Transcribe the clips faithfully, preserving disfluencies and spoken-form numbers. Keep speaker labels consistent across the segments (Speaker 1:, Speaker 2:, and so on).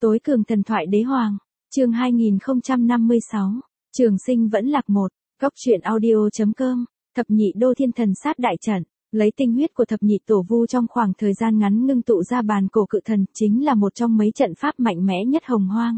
Speaker 1: Tối cường thần thoại đế hoàng, chương hai nghìn không trăm năm mươi sáu, Trường Sinh vẫn lạc một, góc truyện audio.com, thập nhị đô thiên thần sát đại trận, lấy tinh huyết của thập nhị tổ vu trong khoảng thời gian ngắn ngưng tụ ra bàn cổ cự thần, chính là một trong mấy trận pháp mạnh mẽ nhất hồng hoang.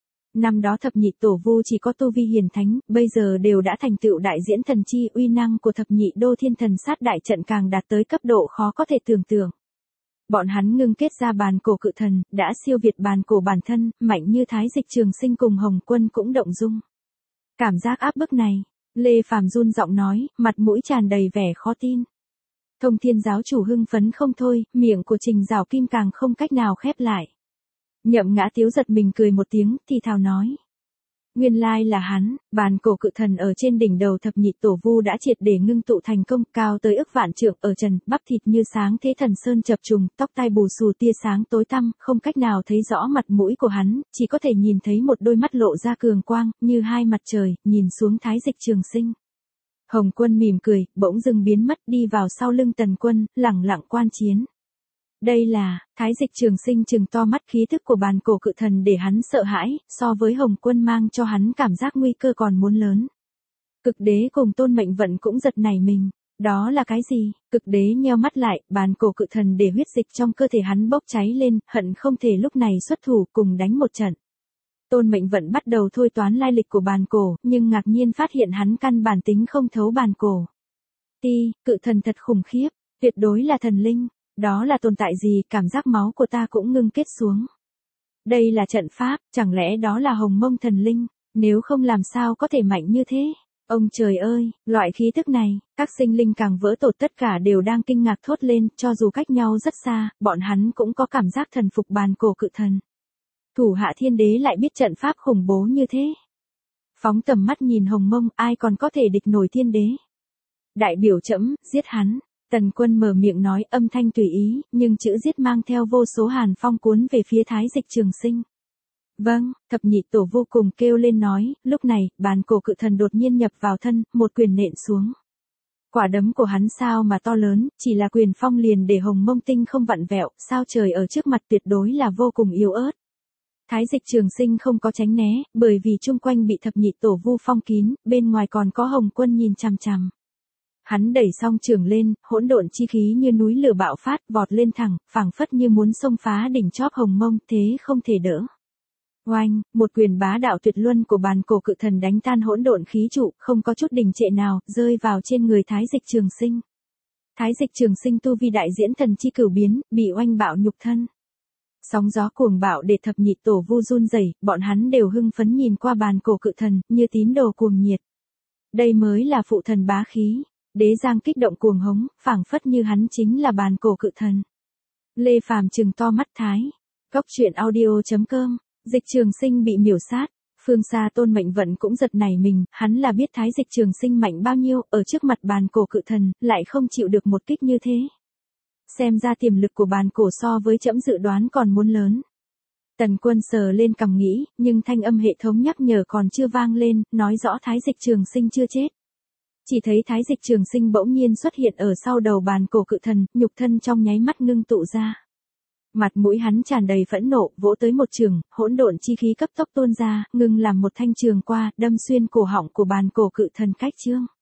Speaker 1: Năm đó thập nhị tổ vu chỉ có tu vi hiền thánh, bây giờ đều đã thành tựu đại diễn thần chi, uy năng của thập nhị đô thiên thần sát đại trận càng đạt tới cấp độ khó có thể tưởng tượng. Bọn hắn ngưng kết ra bàn cổ cự thần, đã siêu việt bàn cổ bản thân, mạnh như Thái Dịch Trường Sinh cùng Hồng Quân cũng động dung. Cảm giác áp bức này, Lê Phàm run giọng nói, mặt mũi tràn đầy vẻ khó tin. Thông Thiên giáo chủ hưng phấn không thôi, miệng của Trình Giảo Kim càng không cách nào khép lại. Nhậm Ngã Tiếu giật mình cười một tiếng, thì thào nói. Nguyên lai là hắn, bàn cổ cự thần ở trên đỉnh đầu thập nhị tổ vu đã triệt để ngưng tụ thành công, cao tới ức vạn trượng, ở trần, bắp thịt như sáng thế thần sơn chập trùng, tóc tai bù xù tia sáng tối tăm, không cách nào thấy rõ mặt mũi của hắn, chỉ có thể nhìn thấy một đôi mắt lộ ra cường quang, như hai mặt trời, nhìn xuống Thái Dịch Trường Sinh. Hồng Quân mỉm cười, bỗng dưng biến mất đi vào sau lưng Tần Quân, lẳng lặng quan chiến. Đây là, Thái Dịch Trường Sinh trừng to mắt, khí thức của bàn cổ cự thần để hắn sợ hãi, so với Hồng Quân mang cho hắn cảm giác nguy cơ còn muốn lớn. Cực Đế cùng Tôn Mệnh Vận cũng giật nảy mình, đó là cái gì? Cực Đế nheo mắt lại, bàn cổ cự thần để huyết dịch trong cơ thể hắn bốc cháy lên, hận không thể lúc này xuất thủ cùng đánh một trận. Tôn Mệnh Vận bắt đầu thôi toán lai lịch của bàn cổ, nhưng ngạc nhiên phát hiện hắn căn bản tính không thấu bàn cổ. Ti, cự thần thật khủng khiếp, tuyệt đối là thần linh. Đó là tồn tại gì, cảm giác máu của ta cũng ngưng kết xuống. Đây là trận pháp, chẳng lẽ đó là hồng mông thần linh, nếu không làm sao có thể mạnh như thế. Ông trời ơi, loại khí tức này, các sinh linh càng vỡ tổ tất cả đều đang kinh ngạc thốt lên, cho dù cách nhau rất xa, bọn hắn cũng có cảm giác thần phục bàn cổ cự thần. Thủ hạ thiên đế lại biết trận pháp khủng bố như thế. Phóng tầm mắt nhìn hồng mông, ai còn có thể địch nổi thiên đế. Đại biểu trẫm, giết hắn. Tần Quân mở miệng nói, âm thanh tùy ý, nhưng chữ giết mang theo vô số hàn phong cuốn về phía Thái Dịch Trường Sinh. Vâng, thập nhị tổ vô cùng kêu lên nói, lúc này, bàn cổ cự thần đột nhiên nhập vào thân, một quyền nện xuống. Quả đấm của hắn sao mà to lớn, chỉ là quyền phong liền để hồng mông tinh không vặn vẹo, sao trời ở trước mặt tuyệt đối là vô cùng yếu ớt. Thái Dịch Trường Sinh không có tránh né, bởi vì chung quanh bị thập nhị tổ vu phong kín, bên ngoài còn có Hồng Quân nhìn chằm chằm. Hắn đẩy song trường lên, hỗn độn chi khí như núi lửa bạo phát, vọt lên thẳng, phảng phất như muốn xông phá đỉnh chóp hồng mông, thế không thể đỡ. Oanh, một quyền bá đạo tuyệt luân của bàn cổ cự thần đánh tan hỗn độn khí trụ, không có chút đình trệ nào, rơi vào trên người Thái Dịch Trường Sinh. Thái Dịch Trường Sinh tu vi đại diễn thần chi cửu biến, bị oanh bạo nhục thân. Sóng gió cuồng bạo để thập nhị tổ vu run rẩy, bọn hắn đều hưng phấn nhìn qua bàn cổ cự thần, như tín đồ cuồng nhiệt. Đây mới là phụ thần bá khí. Đế Giang kích động cuồng hống, phảng phất như hắn chính là bàn cổ cự thần. Lê Phàm trừng to mắt thái. Góc truyện audio.com, Dịch Trường Sinh bị miểu sát. Phương xa Tôn Mệnh Vận cũng giật nảy mình, hắn là biết Thái Dịch Trường Sinh mạnh bao nhiêu, ở trước mặt bàn cổ cự thần, lại không chịu được một kích như thế. Xem ra tiềm lực của bàn cổ so với trẫm dự đoán còn muốn lớn. Tần Quân sờ lên cằm nghĩ, nhưng thanh âm hệ thống nhắc nhở còn chưa vang lên, nói rõ Thái Dịch Trường Sinh chưa chết. Chỉ thấy Thái Dịch Trường Sinh bỗng nhiên xuất hiện ở sau đầu bàn cổ cự thần, nhục thân trong nháy mắt ngưng tụ ra. Mặt mũi hắn tràn đầy phẫn nộ, vỗ tới một trường, hỗn độn chi khí cấp tốc tuôn ra, ngưng làm một thanh trường qua, đâm xuyên cổ họng của bàn cổ cự thần cách chương.